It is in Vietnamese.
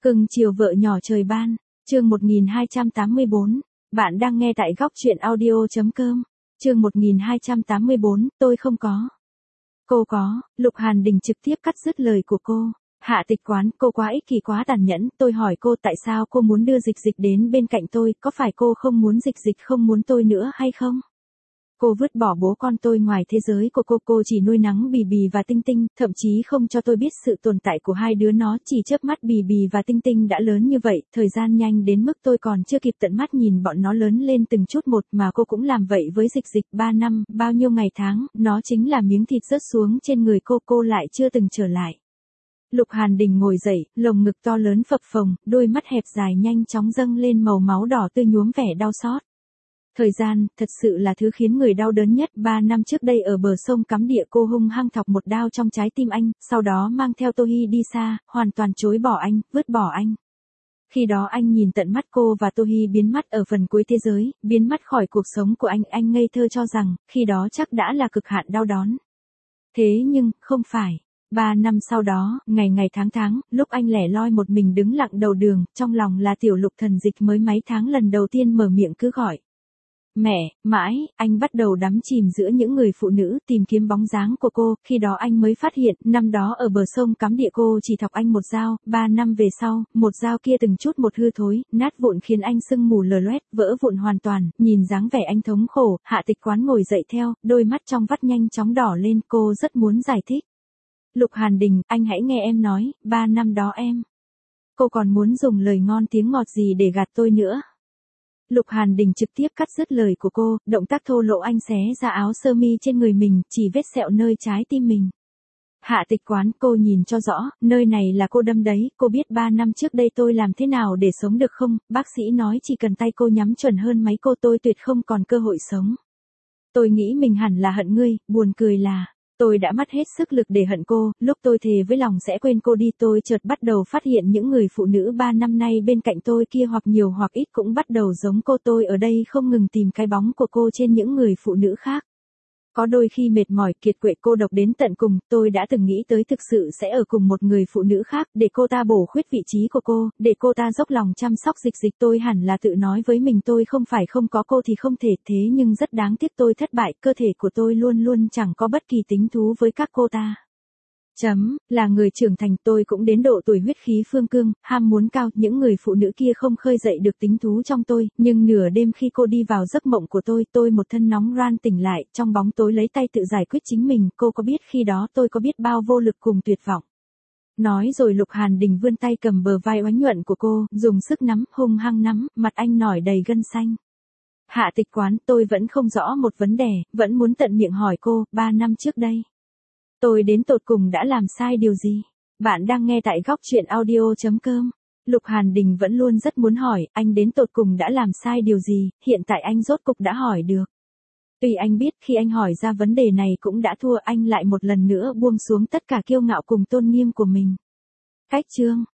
Cưng chiều vợ nhỏ trời ban, chương 1284, bạn đang nghe tại góc truyện audio.com, chương 1284, tôi không có. Cô có, Lục Hàn Đình trực tiếp cắt dứt lời của cô. Hạ Tịch Quán, cô quá ích kỷ quá tàn nhẫn, tôi hỏi cô tại sao cô muốn đưa Dịch Dịch đến bên cạnh tôi, có phải cô không muốn Dịch Dịch không muốn tôi nữa hay không? Cô vứt bỏ bố con tôi ngoài thế giới của cô chỉ nuôi nắng Bì Bì và Tinh Tinh, thậm chí không cho tôi biết sự tồn tại của hai đứa nó, chỉ chớp mắt Bì Bì và Tinh Tinh đã lớn như vậy, thời gian nhanh đến mức tôi còn chưa kịp tận mắt nhìn bọn nó lớn lên từng chút một mà cô cũng làm vậy với Dịch Dịch 3 năm, bao nhiêu ngày tháng, nó chính là miếng thịt rớt xuống trên người cô lại chưa từng trở lại. Lục Hàn Đình ngồi dậy, lồng ngực to lớn phập phồng, đôi mắt hẹp dài nhanh chóng dâng lên màu máu đỏ tươi nhuốm vẻ đau xót. Thời gian, thật sự là thứ khiến người đau đớn nhất. 3 năm trước đây ở bờ sông cắm địa cô hung hăng thọc một đao trong trái tim anh, sau đó mang theo Tô Hi đi xa, hoàn toàn chối bỏ anh, vứt bỏ anh. Khi đó anh nhìn tận mắt cô và Tô Hi biến mất ở phần cuối thế giới, biến mất khỏi cuộc sống của anh ngây thơ cho rằng, khi đó chắc đã là cực hạn đau đớn. Thế nhưng, không phải. 3 năm sau đó, ngày tháng, lúc anh lẻ loi một mình đứng lặng đầu đường, trong lòng là tiểu Lục Thần Dịch mới mấy tháng lần đầu tiên mở miệng cứ gọi. Mẹ, mãi, anh bắt đầu đắm chìm giữa những người phụ nữ tìm kiếm bóng dáng của cô, khi đó anh mới phát hiện, năm đó ở bờ sông cắm địa cô chỉ thọc anh một dao, 3 năm về sau, một dao kia từng chút một hư thối, nát vụn khiến anh sưng mù lờ loét, vỡ vụn hoàn toàn, nhìn dáng vẻ anh thống khổ, Hạ Tịch Quán ngồi dậy theo, đôi mắt trong vắt nhanh chóng đỏ lên, cô rất muốn giải thích. Lục Hàn Đình, anh hãy nghe em nói, 3 năm đó em. Cô còn muốn dùng lời ngon tiếng ngọt gì để gạt tôi nữa. Lục Hàn Đình trực tiếp cắt dứt lời của cô, động tác thô lỗ anh xé ra áo sơ mi trên người mình, chỉ vết sẹo nơi trái tim mình. Hạ Tịch Quán, cô nhìn cho rõ, nơi này là cô đâm đấy, cô biết 3 năm trước đây tôi làm thế nào để sống được không, bác sĩ nói chỉ cần tay cô nhắm chuẩn hơn máy cô tôi tuyệt không còn cơ hội sống. Tôi nghĩ mình hẳn là hận ngươi, buồn cười là, tôi đã mất hết sức lực để hận cô, lúc tôi thề với lòng sẽ quên cô đi tôi chợt bắt đầu phát hiện những người phụ nữ 3 năm nay bên cạnh tôi kia hoặc nhiều hoặc ít cũng bắt đầu giống cô, tôi ở đây không ngừng tìm cái bóng của cô trên những người phụ nữ khác. Có đôi khi mệt mỏi kiệt quệ cô độc đến tận cùng, tôi đã từng nghĩ tới thực sự sẽ ở cùng một người phụ nữ khác, để cô ta bổ khuyết vị trí của cô, để cô ta dốc lòng chăm sóc Dịch Dịch, tôi hẳn là tự nói với mình tôi không phải không có cô thì không thể, thế nhưng rất đáng tiếc tôi thất bại, cơ thể của tôi luôn luôn chẳng có bất kỳ tính thú với các cô ta. Là người trưởng thành tôi cũng đến độ tuổi huyết khí phương cương, ham muốn cao, những người phụ nữ kia không khơi dậy được tính thú trong tôi, nhưng nửa đêm khi cô đi vào giấc mộng của tôi một thân nóng ran tỉnh lại, trong bóng tối lấy tay tự giải quyết chính mình, cô có biết khi đó tôi có biết bao vô lực cùng tuyệt vọng. Nói rồi Lục Hàn Đình vươn tay cầm bờ vai oánh nhuận của cô, dùng sức nắm, hung hăng nắm, mặt anh nổi đầy gân xanh. Hạ Tịch Quán, tôi vẫn không rõ một vấn đề, vẫn muốn tận miệng hỏi cô, 3 năm trước đây. Tôi đến tột cùng đã làm sai điều gì? Bạn đang nghe tại góc truyện audio.com. Lục Hàn Đình vẫn luôn rất muốn hỏi, anh đến tột cùng đã làm sai điều gì, hiện tại anh rốt cục đã hỏi được. Tuy anh biết khi anh hỏi ra vấn đề này cũng đã thua, anh lại một lần nữa buông xuống tất cả kiêu ngạo cùng tôn nghiêm của mình. Cách chương